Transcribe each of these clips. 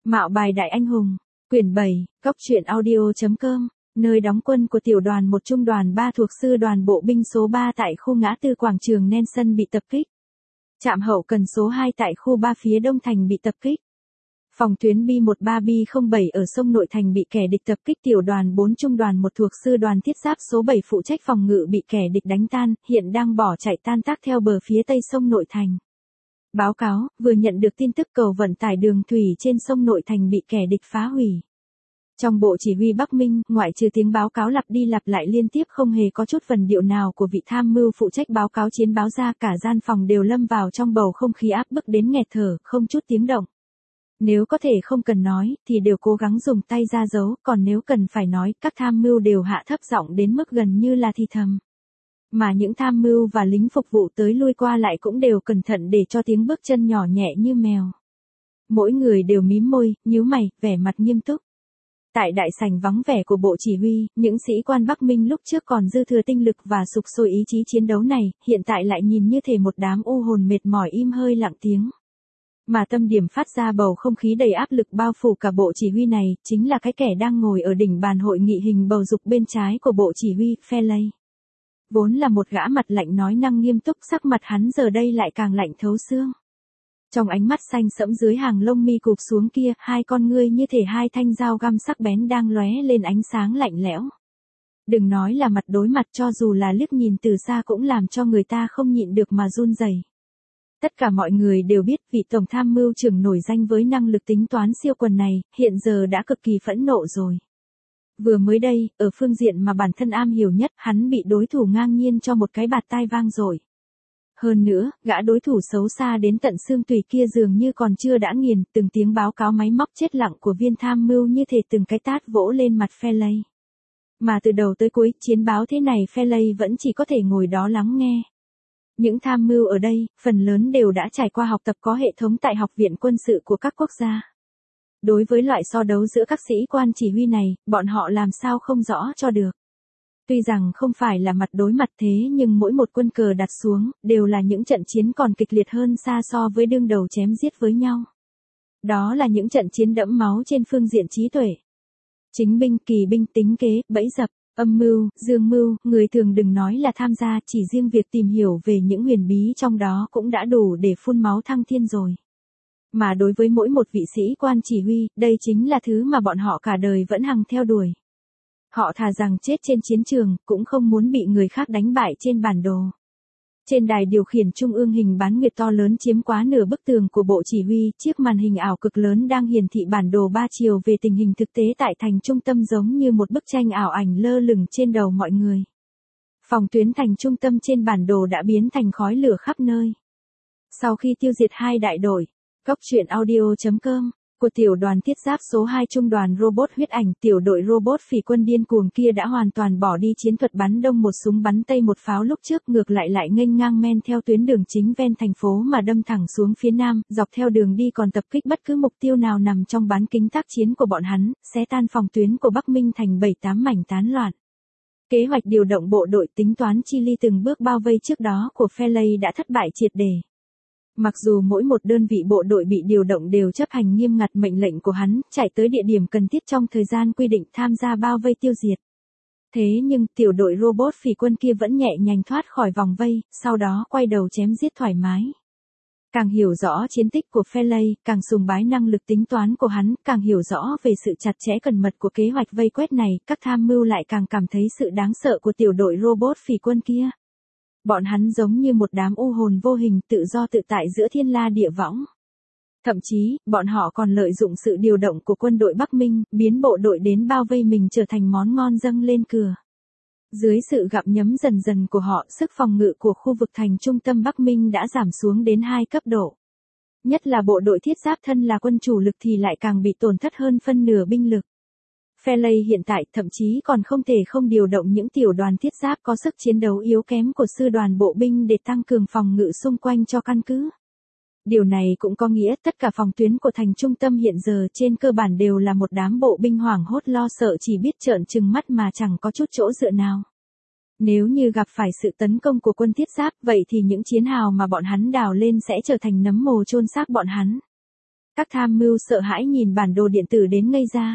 Mạo bài đại anh hùng, quyển 7, Góc truyện audio.com, nơi đóng quân của tiểu đoàn 1 trung đoàn 3 thuộc sư đoàn bộ binh số 3 tại khu ngã tư quảng trường Nelson bị tập kích. Trạm hậu cần số 2 tại khu 3 phía đông thành bị tập kích. Phòng tuyến B13B07 ở sông Nội Thành bị kẻ địch tập kích. Tiểu đoàn 4 trung đoàn 1 thuộc sư đoàn thiết giáp số 7 phụ trách phòng ngự bị kẻ địch đánh tan, hiện đang bỏ chạy tan tác theo bờ phía tây sông Nội Thành. Báo cáo, vừa nhận được tin tức cầu vận tải đường thủy trên sông Nội Thành bị kẻ địch phá hủy. Trong bộ chỉ huy Bắc Minh, ngoại trừ tiếng báo cáo lặp đi lặp lại liên tiếp không hề có chút vần điệu nào của vị tham mưu phụ trách báo cáo chiến báo ra, cả gian phòng đều lâm vào trong bầu không khí áp bức đến nghẹt thở, không chút tiếng động. Nếu có thể không cần nói, thì đều cố gắng dùng tay ra dấu, còn nếu cần phải nói, các tham mưu đều hạ thấp giọng đến mức gần như là thì thầm. Mà những tham mưu và lính phục vụ tới lui qua lại cũng đều cẩn thận để cho tiếng bước chân nhỏ nhẹ như mèo. Mỗi người đều mím môi, nhíu mày, vẻ mặt nghiêm túc. Tại đại sảnh vắng vẻ của bộ chỉ huy, những sĩ quan Bắc Minh lúc trước còn dư thừa tinh lực và sục sôi ý chí chiến đấu này, hiện tại lại nhìn như thể một đám u hồn mệt mỏi im hơi lặng tiếng. Mà tâm điểm phát ra bầu không khí đầy áp lực bao phủ cả bộ chỉ huy này, chính là cái kẻ đang ngồi ở đỉnh bàn hội nghị hình bầu dục bên trái của bộ chỉ huy, Pheley. Vốn là một gã mặt lạnh nói năng nghiêm túc, sắc mặt hắn giờ đây lại càng lạnh thấu xương. Trong ánh mắt xanh sẫm dưới hàng lông mi cụp xuống kia, hai con ngươi như thể hai thanh dao găm sắc bén đang lóe lên ánh sáng lạnh lẽo. Đừng nói là mặt đối mặt, cho dù là liếc nhìn từ xa cũng làm cho người ta không nhịn được mà run rẩy. Tất cả mọi người đều biết vị tổng tham mưu trưởng nổi danh với năng lực tính toán siêu quần này, hiện giờ đã cực kỳ phẫn nộ rồi. Vừa mới đây, ở phương diện mà bản thân am hiểu nhất, hắn bị đối thủ ngang nhiên cho một cái bạt tai vang dội. Hơn nữa, gã đối thủ xấu xa đến tận xương tủy kia dường như còn chưa đã nghiền, từng tiếng báo cáo máy móc chết lặng của viên tham mưu như thể từng cái tát vỗ lên mặt Pheley. Mà từ đầu tới cuối, chiến báo thế này Pheley vẫn chỉ có thể ngồi đó lắng nghe. Những tham mưu ở đây, phần lớn đều đã trải qua học tập có hệ thống tại học viện quân sự của các quốc gia. Đối với loại so đấu giữa các sĩ quan chỉ huy này, bọn họ làm sao không rõ cho được. Tuy rằng không phải là mặt đối mặt thế nhưng mỗi một quân cờ đặt xuống, đều là những trận chiến còn kịch liệt hơn xa so với đương đầu chém giết với nhau. Đó là những trận chiến đẫm máu trên phương diện trí tuệ. Chính binh, kỳ binh, tính kế, bẫy dập, âm mưu, dương mưu, người thường đừng nói là tham gia, chỉ riêng việc tìm hiểu về những huyền bí trong đó cũng đã đủ để phun máu thăng thiên rồi. Mà đối với mỗi một vị sĩ quan chỉ huy, đây chính là thứ mà bọn họ cả đời vẫn hằng theo đuổi. Họ thà rằng chết trên chiến trường, cũng không muốn bị người khác đánh bại trên bản đồ. Trên đài điều khiển trung ương hình bán nguyệt to lớn chiếm quá nửa bức tường của bộ chỉ huy, chiếc màn hình ảo cực lớn đang hiển thị bản đồ 3 chiều về tình hình thực tế tại thành trung tâm giống như một bức tranh ảo ảnh lơ lửng trên đầu mọi người. Phòng tuyến thành trung tâm trên bản đồ đã biến thành khói lửa khắp nơi. Sau khi tiêu diệt hai đại đội, Góc truyện audio.com của tiểu đoàn thiết giáp số 2 trung đoàn robot huyết ảnh, tiểu đội robot phỉ quân điên cuồng kia đã hoàn toàn bỏ đi chiến thuật bắn đông một súng bắn tây một pháo lúc trước, ngược lại nghênh ngang men theo tuyến đường chính ven thành phố mà đâm thẳng xuống phía nam, dọc theo đường đi còn tập kích bất cứ mục tiêu nào nằm trong bán kính tác chiến của bọn hắn, xé tan phòng tuyến của Bắc Minh thành 7-8 mảnh tán loạn. Kế hoạch điều động bộ đội tính toán chi ly từng bước bao vây trước đó của Pheley đã thất bại triệt để. Mặc dù mỗi một đơn vị bộ đội bị điều động đều chấp hành nghiêm ngặt mệnh lệnh của hắn, chạy tới địa điểm cần thiết trong thời gian quy định tham gia bao vây tiêu diệt. Thế nhưng tiểu đội robot phỉ quân kia vẫn nhẹ nhàng thoát khỏi vòng vây, sau đó quay đầu chém giết thoải mái. Càng hiểu rõ chiến tích của Pheley, càng sùng bái năng lực tính toán của hắn, càng hiểu rõ về sự chặt chẽ cẩn mật của kế hoạch vây quét này, các tham mưu lại càng cảm thấy sự đáng sợ của tiểu đội robot phỉ quân kia. Bọn hắn giống như một đám u hồn vô hình tự do tự tại giữa thiên la địa võng. Thậm chí, bọn họ còn lợi dụng sự điều động của quân đội Bắc Minh, biến bộ đội đến bao vây mình trở thành món ngon dâng lên cửa. Dưới sự gặm nhấm dần dần của họ, sức phòng ngự của khu vực thành trung tâm Bắc Minh đã giảm xuống đến 2 cấp độ. Nhất là bộ đội thiết giáp thân là quân chủ lực thì lại càng bị tổn thất hơn phân nửa binh lực. Pheley hiện tại thậm chí còn không thể không điều động những tiểu đoàn thiết giáp có sức chiến đấu yếu kém của sư đoàn bộ binh để tăng cường phòng ngự xung quanh cho căn cứ. Điều này cũng có nghĩa tất cả phòng tuyến của thành trung tâm hiện giờ trên cơ bản đều là một đám bộ binh hoảng hốt lo sợ chỉ biết trợn trừng mắt mà chẳng có chút chỗ dựa nào. Nếu như gặp phải sự tấn công của quân thiết giáp vậy thì những chiến hào mà bọn hắn đào lên sẽ trở thành nấm mồ chôn xác bọn hắn. Các tham mưu sợ hãi nhìn bản đồ điện tử đến ngây ra.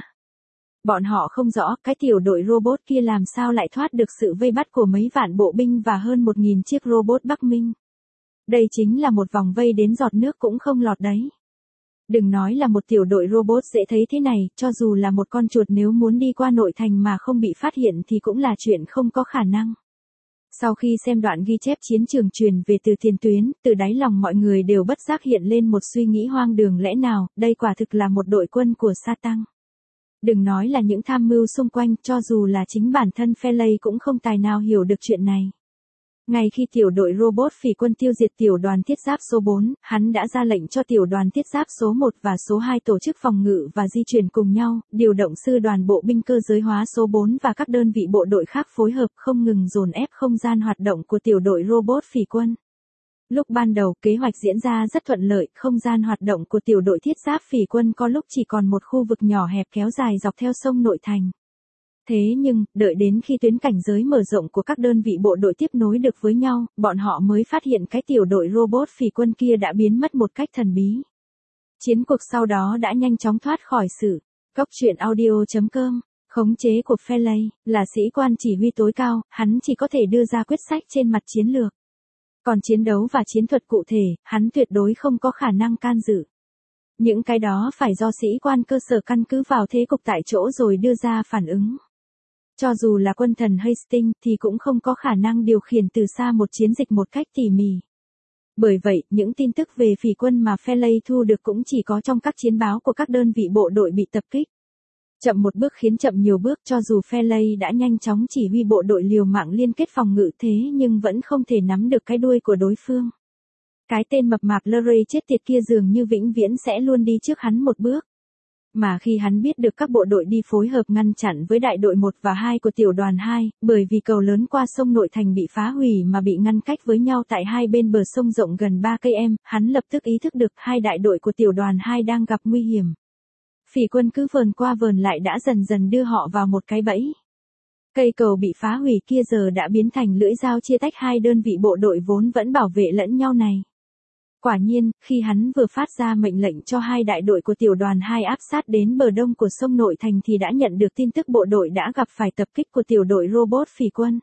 Bọn họ không rõ cái tiểu đội robot kia làm sao lại thoát được sự vây bắt của mấy vạn bộ binh và hơn 1.000 chiếc robot Bắc Minh. Đây chính là một vòng vây đến giọt nước cũng không lọt đấy. Đừng nói là một tiểu đội robot dễ thấy thế này, cho dù là một con chuột nếu muốn đi qua nội thành mà không bị phát hiện thì cũng là chuyện không có khả năng. Sau khi xem đoạn ghi chép chiến trường truyền về từ tiền tuyến, từ đáy lòng mọi người đều bất giác hiện lên một suy nghĩ hoang đường, lẽ nào, đây quả thực là một đội quân của Satan. Đừng nói là những tham mưu xung quanh, cho dù là chính bản thân Pheley cũng không tài nào hiểu được chuyện này. Ngay khi tiểu đội robot phỉ quân tiêu diệt tiểu đoàn thiết giáp số 4, hắn đã ra lệnh cho tiểu đoàn thiết giáp số 1 và số 2 tổ chức phòng ngự và di chuyển cùng nhau, điều động sư đoàn bộ binh cơ giới hóa số 4 và các đơn vị bộ đội khác phối hợp không ngừng dồn ép không gian hoạt động của tiểu đội robot phỉ quân. Lúc ban đầu, kế hoạch diễn ra rất thuận lợi, không gian hoạt động của tiểu đội thiết giáp phỉ quân có lúc chỉ còn một khu vực nhỏ hẹp kéo dài dọc theo sông nội thành. Thế nhưng, đợi đến khi tuyến cảnh giới mở rộng của các đơn vị bộ đội tiếp nối được với nhau, bọn họ mới phát hiện cái tiểu đội robot phỉ quân kia đã biến mất một cách thần bí. Chiến cuộc sau đó đã nhanh chóng thoát khỏi sự. Góc truyện audio.com. Khống chế của Pheley, là sĩ quan chỉ huy tối cao, hắn chỉ có thể đưa ra quyết sách trên mặt chiến lược. Còn chiến đấu và chiến thuật cụ thể, hắn tuyệt đối không có khả năng can dự. Những cái đó phải do sĩ quan cơ sở căn cứ vào thế cục tại chỗ rồi đưa ra phản ứng. Cho dù là quân thần Hastings thì cũng không có khả năng điều khiển từ xa một chiến dịch một cách tỉ mỉ. Bởi vậy, những tin tức về phỉ quân mà Pheley thu được cũng chỉ có trong các chiến báo của các đơn vị bộ đội bị tập kích. Chậm một bước khiến chậm nhiều bước, cho dù Pheley đã nhanh chóng chỉ huy bộ đội liều mạng liên kết phòng ngự thế nhưng vẫn không thể nắm được cái đuôi của đối phương. Cái tên mập mạp Luray chết tiệt kia dường như vĩnh viễn sẽ luôn đi trước hắn một bước. Mà khi hắn biết được các bộ đội đi phối hợp ngăn chặn với đại đội 1 và 2 của tiểu đoàn 2, bởi vì cầu lớn qua sông nội thành bị phá hủy mà bị ngăn cách với nhau tại hai bên bờ sông rộng gần 3 cây em, hắn lập tức ý thức được hai đại đội của tiểu đoàn 2 đang gặp nguy hiểm. Phỉ quân cứ vờn qua vờn lại đã dần dần đưa họ vào một cái bẫy. Cây cầu bị phá hủy kia giờ đã biến thành lưỡi dao chia tách hai đơn vị bộ đội vốn vẫn bảo vệ lẫn nhau này. Quả nhiên, khi hắn vừa phát ra mệnh lệnh cho hai đại đội của tiểu đoàn 2 áp sát đến bờ đông của sông nội thành thì đã nhận được tin tức bộ đội đã gặp phải tập kích của tiểu đội robot phỉ quân.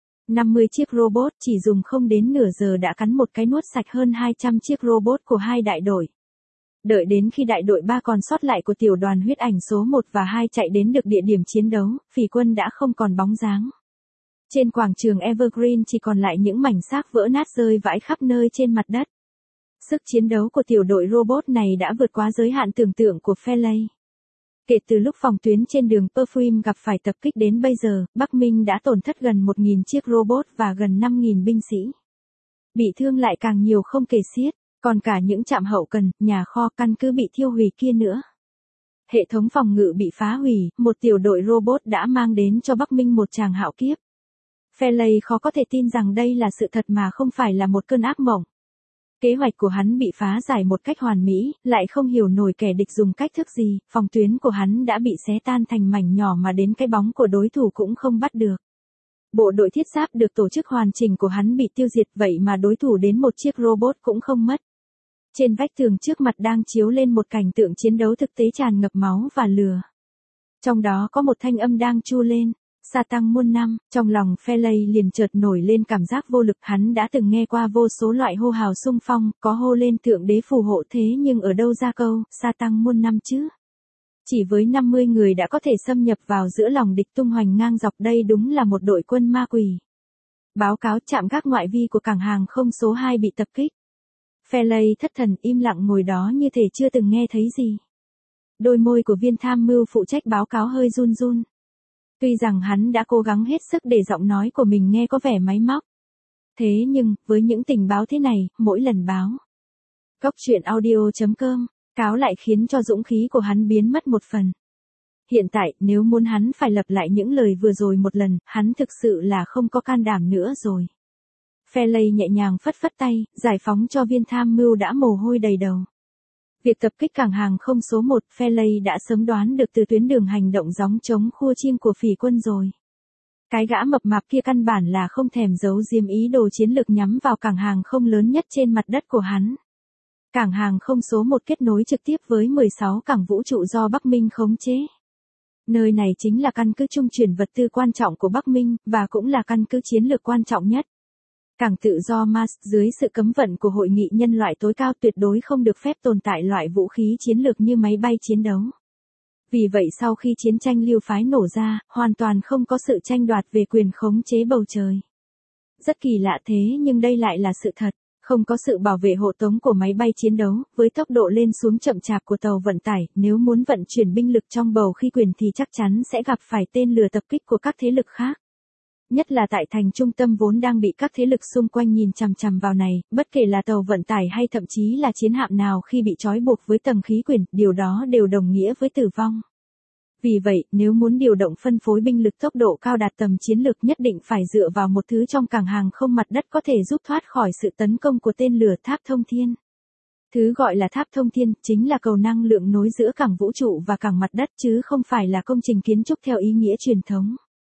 50 chiếc robot chỉ dùng không đến nửa giờ đã cắn một cái nuốt sạch hơn 200 chiếc robot của hai đại đội. Đợi đến khi đại đội 3 còn sót lại của tiểu đoàn huyết ảnh số 1 và 2 chạy đến được địa điểm chiến đấu, phỉ quân đã không còn bóng dáng. Trên quảng trường Evergreen chỉ còn lại những mảnh xác vỡ nát rơi vãi khắp nơi trên mặt đất. Sức chiến đấu của tiểu đội robot này đã vượt quá giới hạn tưởng tượng của Pheley. Kể từ lúc phòng tuyến trên đường Perfume gặp phải tập kích đến bây giờ, Bắc Minh đã tổn thất gần 1.000 chiếc robot và gần 5.000 binh sĩ. Bị thương lại càng nhiều không kể xiết, còn cả những trạm hậu cần, nhà kho, căn cứ bị thiêu hủy kia nữa. Hệ thống phòng ngự bị phá hủy, một tiểu đội robot đã mang đến cho Bắc Minh một tràng hạo kiếp. Pheley khó có thể tin rằng đây là sự thật mà không phải là một cơn ác mộng. Kế hoạch của hắn bị phá giải một cách hoàn mỹ, lại không hiểu nổi kẻ địch dùng cách thức gì, phòng tuyến của hắn đã bị xé tan thành mảnh nhỏ mà đến cái bóng của đối thủ cũng không bắt được. Bộ đội thiết giáp được tổ chức hoàn chỉnh của hắn bị tiêu diệt vậy mà đối thủ đến một chiếc robot cũng không mất. Trên vách tường trước mặt đang chiếu lên một cảnh tượng chiến đấu thực tế tràn ngập máu và lửa. Trong đó có một thanh âm đang chu lên. Satan muôn năm, trong lòng Pheley liền chợt nổi lên cảm giác vô lực. Hắn đã từng nghe qua vô số loại hô hào xung phong, có hô lên thượng đế phù hộ thế nhưng ở đâu ra câu, Satan muôn năm chứ? Chỉ với 50 người đã có thể xâm nhập vào giữa lòng địch tung hoành ngang dọc, đây đúng là một đội quân ma quỷ. Báo cáo trạm gác ngoại vi của cảng hàng không số 2 bị tập kích. Pheley thất thần im lặng ngồi đó như thể chưa từng nghe thấy gì. Đôi môi của viên tham mưu phụ trách báo cáo hơi run run. Tuy rằng hắn đã cố gắng hết sức để giọng nói của mình nghe có vẻ máy móc. Thế nhưng, với những tình báo thế này, mỗi lần báo. Góc truyện audio.com, cáo lại khiến cho dũng khí của hắn biến mất một phần. Hiện tại, nếu muốn hắn phải lặp lại những lời vừa rồi một lần, hắn thực sự là không có can đảm nữa rồi. Pheley nhẹ nhàng phất phất tay, giải phóng cho viên tham mưu đã mồ hôi đầy đầu. Việc tập kích cảng hàng không số 1, Pheley đã sớm đoán được từ tuyến đường hành động gióng trống khua chiêng của phỉ quân rồi. Cái gã mập mạp kia căn bản là không thèm giấu diếm ý đồ chiến lược nhắm vào cảng hàng không lớn nhất trên mặt đất của hắn. Cảng hàng không số 1 kết nối trực tiếp với 16 cảng vũ trụ do Bắc Minh khống chế. Nơi này chính là căn cứ trung chuyển vật tư quan trọng của Bắc Minh, và cũng là căn cứ chiến lược quan trọng nhất. Cảng tự do Mars, dưới sự cấm vận của Hội nghị nhân loại tối cao, tuyệt đối không được phép tồn tại loại vũ khí chiến lược như máy bay chiến đấu. Vì vậy sau khi chiến tranh lưu phái nổ ra, hoàn toàn không có sự tranh đoạt về quyền khống chế bầu trời. Rất kỳ lạ thế nhưng đây lại là sự thật. Không có sự bảo vệ hộ tống của máy bay chiến đấu, với tốc độ lên xuống chậm chạp của tàu vận tải, nếu muốn vận chuyển binh lực trong bầu khí quyển thì chắc chắn sẽ gặp phải tên lửa tập kích của các thế lực khác. Nhất là tại thành trung tâm vốn đang bị các thế lực xung quanh nhìn chằm chằm vào này, bất kể là tàu vận tải hay thậm chí là chiến hạm nào khi bị trói buộc với tầng khí quyển, điều đó đều đồng nghĩa với tử vong. Vì vậy, nếu muốn điều động phân phối binh lực tốc độ cao đạt tầm chiến lược nhất định phải dựa vào một thứ trong cảng hàng không mặt đất có thể giúp thoát khỏi sự tấn công của tên lửa tháp thông thiên. Thứ gọi là tháp thông thiên chính là cầu năng lượng nối giữa cảng vũ trụ và cảng mặt đất chứ không phải là công trình kiến trúc theo ý nghĩa truyền thống.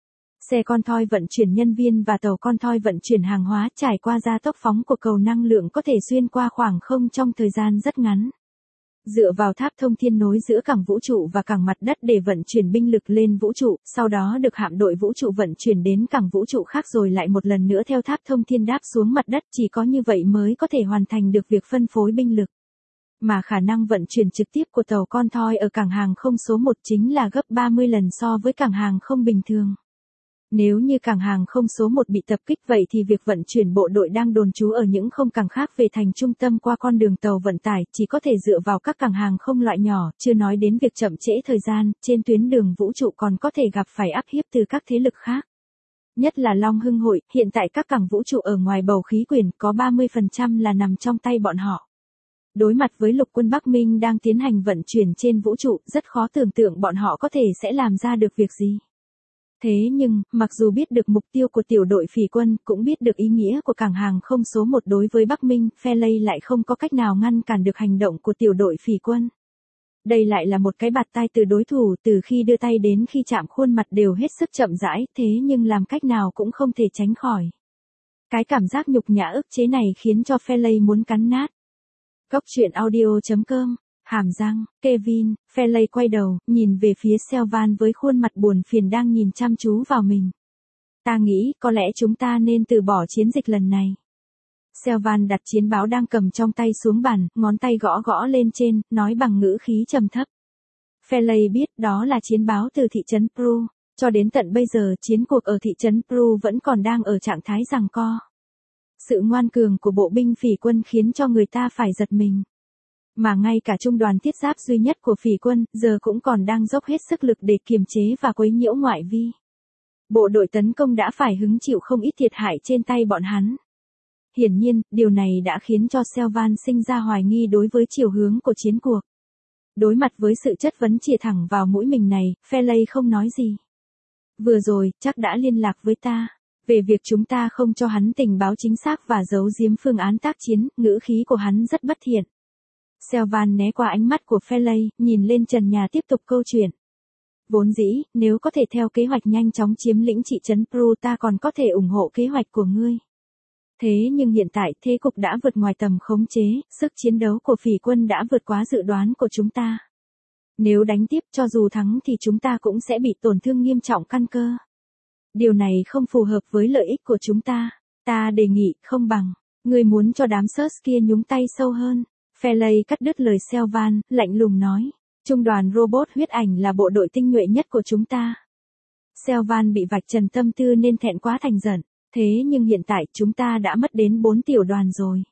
Xe con thoi vận chuyển nhân viên và tàu con thoi vận chuyển hàng hóa trải qua gia tốc phóng của cầu năng lượng có thể xuyên qua khoảng không trong thời gian rất ngắn. Dựa vào tháp thông thiên nối giữa cảng vũ trụ và cảng mặt đất để vận chuyển binh lực lên vũ trụ, sau đó được hạm đội vũ trụ vận chuyển đến cảng vũ trụ khác rồi lại một lần nữa theo tháp thông thiên đáp xuống mặt đất, chỉ có như vậy mới có thể hoàn thành được việc phân phối binh lực. Mà khả năng vận chuyển trực tiếp của tàu con thoi ở cảng hàng không số 1 chính là gấp 30 lần so với cảng hàng không bình thường. Nếu như cảng hàng không số 1 bị tập kích vậy thì việc vận chuyển bộ đội đang đồn trú ở những không cảng khác về thành trung tâm qua con đường tàu vận tải chỉ có thể dựa vào các cảng hàng không loại nhỏ, chưa nói đến việc chậm trễ thời gian, trên tuyến đường vũ trụ còn có thể gặp phải áp hiếp từ các thế lực khác. Nhất là Long Hưng Hội, hiện tại các cảng vũ trụ ở ngoài bầu khí quyển có 30% là nằm trong tay bọn họ. Đối mặt với lục quân Bắc Minh đang tiến hành vận chuyển trên vũ trụ, rất khó tưởng tượng bọn họ có thể sẽ làm ra được việc gì. Thế nhưng, mặc dù biết được mục tiêu của tiểu đội phỉ quân, cũng biết được ý nghĩa của cảng hàng không số 1 đối với Bắc Minh, Phe lại không có cách nào ngăn cản được hành động của tiểu đội phỉ quân. Đây lại là một cái bạt tai từ đối thủ, từ khi đưa tay đến khi chạm khuôn mặt đều hết sức chậm rãi, thế nhưng làm cách nào cũng không thể tránh khỏi. Cái cảm giác nhục nhã ức chế này khiến cho Phe muốn cắn nát. Góc truyện audio.com. Hàm răng, Kevin, Phe quay đầu, nhìn về phía Selvan với khuôn mặt buồn phiền đang nhìn chăm chú vào mình. Ta nghĩ, có lẽ chúng ta nên từ bỏ chiến dịch lần này. Selvan đặt chiến báo đang cầm trong tay xuống bàn, ngón tay gõ gõ lên trên, nói bằng ngữ khí trầm thấp. Phe biết đó là chiến báo từ thị trấn Pru. Cho đến tận bây giờ chiến cuộc ở thị trấn Pru vẫn còn đang ở trạng thái giằng co. Sự ngoan cường của bộ binh phỉ quân khiến cho người ta phải giật mình. Mà ngay cả trung đoàn thiết giáp duy nhất của phỉ quân, giờ cũng còn đang dốc hết sức lực để kiềm chế và quấy nhiễu ngoại vi. Bộ đội tấn công đã phải hứng chịu không ít thiệt hại trên tay bọn hắn. Hiển nhiên, điều này đã khiến cho Selvan sinh ra hoài nghi đối với chiều hướng của chiến cuộc. Đối mặt với sự chất vấn chĩa thẳng vào mũi mình này, Phe không nói gì. Vừa rồi, chắc đã liên lạc với ta. Về việc chúng ta không cho hắn tình báo chính xác và giấu giếm phương án tác chiến, ngữ khí của hắn rất bất thiện. Selvan né qua ánh mắt của Phe nhìn lên trần nhà tiếp tục câu chuyện. Vốn dĩ, nếu có thể theo kế hoạch nhanh chóng chiếm lĩnh thị trấn Pru ta còn có thể ủng hộ kế hoạch của ngươi. Thế nhưng hiện tại thế cục đã vượt ngoài tầm khống chế, sức chiến đấu của phỉ quân đã vượt quá dự đoán của chúng ta. Nếu đánh tiếp cho dù thắng thì chúng ta cũng sẽ bị tổn thương nghiêm trọng căn cơ. Điều này không phù hợp với lợi ích của chúng ta. Ta đề nghị không bằng, ngươi muốn cho đám Search kia nhúng tay sâu hơn. Phe cắt đứt lời Selvan, lạnh lùng nói. Trung đoàn robot huyết ảnh là bộ đội tinh nhuệ nhất của chúng ta. Selvan bị vạch trần tâm tư nên thẹn quá thành giận. Thế nhưng hiện tại chúng ta đã mất đến 4 tiểu đoàn rồi.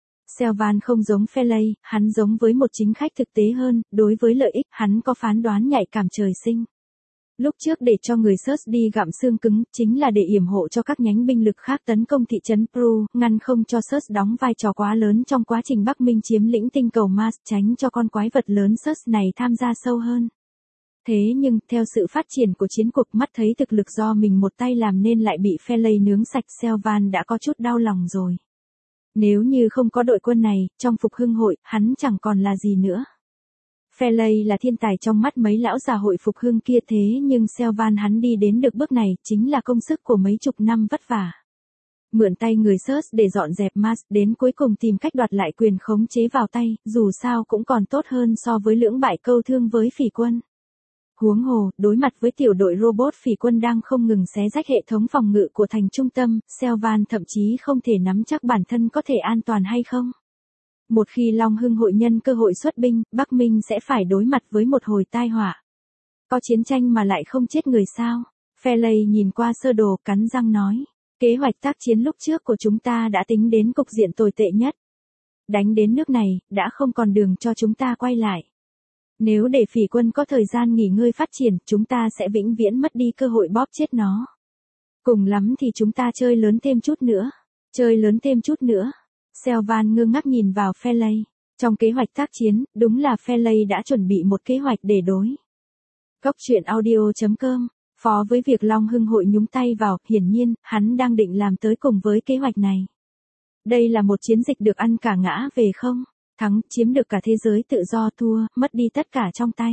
Selvan không giống Phe hắn giống với một chính khách thực tế hơn, đối với lợi ích hắn có phán đoán nhạy cảm trời sinh. Lúc trước để cho người Search đi gặm xương cứng, chính là để yểm hộ cho các nhánh binh lực khác tấn công thị trấn Pru, ngăn không cho Search đóng vai trò quá lớn trong quá trình Bắc Minh chiếm lĩnh tinh cầu Mars, tránh cho con quái vật lớn Search này tham gia sâu hơn. Thế nhưng, theo sự phát triển của chiến cuộc mắt thấy thực lực do mình một tay làm nên lại bị Phe nướng sạch, Selvan đã có chút đau lòng rồi. Nếu như không có đội quân này, trong Phục Hưng Hội, hắn chẳng còn là gì nữa. Phe là thiên tài trong mắt mấy lão già hội Phục Hưng kia thế nhưng Selvan hắn đi đến được bước này chính là công sức của mấy chục năm vất vả. Mượn tay người Search để dọn dẹp Mars, đến cuối cùng tìm cách đoạt lại quyền khống chế vào tay, dù sao cũng còn tốt hơn so với lưỡng bại câu thương với phỉ quân. Huống hồ, đối mặt với tiểu đội robot phỉ quân đang không ngừng xé rách hệ thống phòng ngự của thành trung tâm, Selvan thậm chí không thể nắm chắc bản thân có thể an toàn hay không. Một khi Long Hưng hội nhân cơ hội xuất binh, Bắc Minh sẽ phải đối mặt với một hồi tai họa. Có chiến tranh mà lại không chết người sao? Pheley nhìn qua sơ đồ, cắn răng nói. Kế hoạch tác chiến lúc trước của chúng ta đã tính đến cục diện tồi tệ nhất. Đánh đến nước này, đã không còn đường cho chúng ta quay lại. Nếu để phỉ quân có thời gian nghỉ ngơi phát triển, chúng ta sẽ vĩnh viễn mất đi cơ hội bóp chết nó. Cùng lắm thì chúng ta chơi lớn thêm chút nữa. Chơi lớn thêm chút nữa. Selvan ngơ ngác nhìn vào Pheley. Trong kế hoạch tác chiến, đúng là Pheley đã chuẩn bị một kế hoạch để đối. Cốc truyện audio.com. Phó với việc Long Hưng hội nhúng tay vào, hiển nhiên, hắn đang định làm tới cùng với kế hoạch này. Đây là một chiến dịch được ăn cả ngã về không? Thắng, chiếm được cả thế giới tự do, thua, mất đi tất cả trong tay.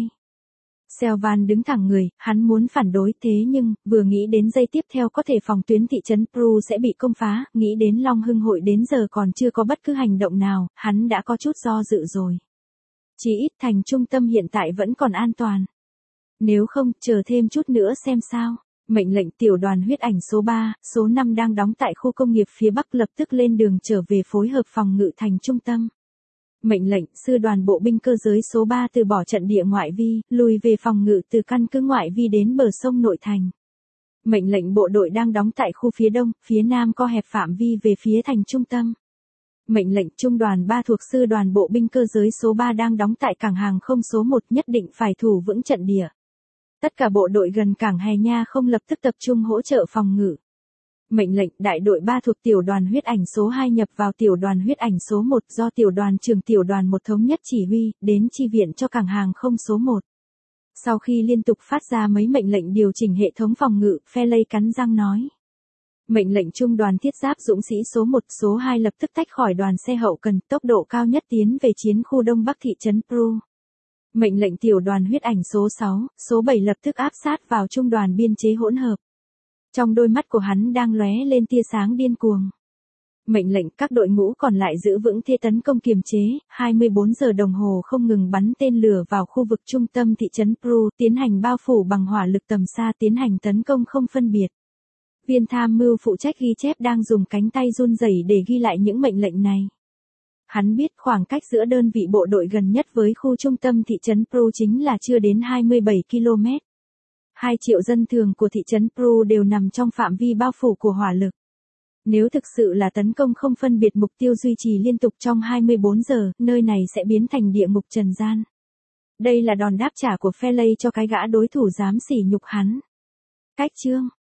Selvan đứng thẳng người, hắn muốn phản đối thế nhưng, vừa nghĩ đến giây tiếp theo có thể phòng tuyến thị trấn Pru sẽ bị công phá, nghĩ đến Long Hưng hội đến giờ còn chưa có bất cứ hành động nào, hắn đã có chút do dự rồi. Chỉ ít thành trung tâm hiện tại vẫn còn an toàn. Nếu không, chờ thêm chút nữa xem sao. Mệnh lệnh tiểu đoàn huyết ảnh số 3, số 5 đang đóng tại khu công nghiệp phía Bắc lập tức lên đường trở về phối hợp phòng ngự thành trung tâm. Mệnh lệnh sư đoàn bộ binh cơ giới số 3 từ bỏ trận địa ngoại vi, lùi về phòng ngự từ căn cứ ngoại vi đến bờ sông nội thành. Mệnh lệnh bộ đội đang đóng tại khu phía đông, phía nam co hẹp phạm vi về phía thành trung tâm. Mệnh lệnh trung đoàn 3 thuộc sư đoàn bộ binh cơ giới số 3 đang đóng tại cảng hàng không số 1 nhất định phải thủ vững trận địa. Tất cả bộ đội gần cảng Hè Nha không lập tức tập trung hỗ trợ phòng ngự. Mệnh lệnh đại đội 3 thuộc tiểu đoàn huyết ảnh số 2 nhập vào tiểu đoàn huyết ảnh số 1 do tiểu đoàn trưởng tiểu đoàn 1 thống nhất chỉ huy, đến chi viện cho cảng hàng không số 1. Sau khi liên tục phát ra mấy mệnh lệnh điều chỉnh hệ thống phòng ngự, Pheley cắn răng nói. Mệnh lệnh trung đoàn thiết giáp dũng sĩ số 1, số 2 lập tức tách khỏi đoàn xe hậu cần, tốc độ cao nhất tiến về chiến khu đông bắc thị trấn Pru. Mệnh lệnh tiểu đoàn huyết ảnh số 6, số 7 lập tức áp sát vào trung đoàn biên chế hỗn hợp. Trong đôi mắt của hắn đang lóe lên tia sáng điên cuồng. Mệnh lệnh các đội ngũ còn lại giữ vững thế tấn công kiềm chế, 24 giờ đồng hồ không ngừng bắn tên lửa vào khu vực trung tâm thị trấn Pru, tiến hành bao phủ bằng hỏa lực tầm xa, tiến hành tấn công không phân biệt. Viên tham mưu phụ trách ghi chép đang dùng cánh tay run rẩy để ghi lại những mệnh lệnh này. Hắn biết khoảng cách giữa đơn vị bộ đội gần nhất với khu trung tâm thị trấn Pru chính là chưa đến 27 km. 2 triệu dân thường của thị trấn Pru đều nằm trong phạm vi bao phủ của hỏa lực. Nếu thực sự là tấn công không phân biệt mục tiêu duy trì liên tục trong 24 giờ, nơi này sẽ biến thành địa ngục trần gian. Đây là đòn đáp trả của Pheley cho cái gã đối thủ dám sỉ nhục hắn. Cách chương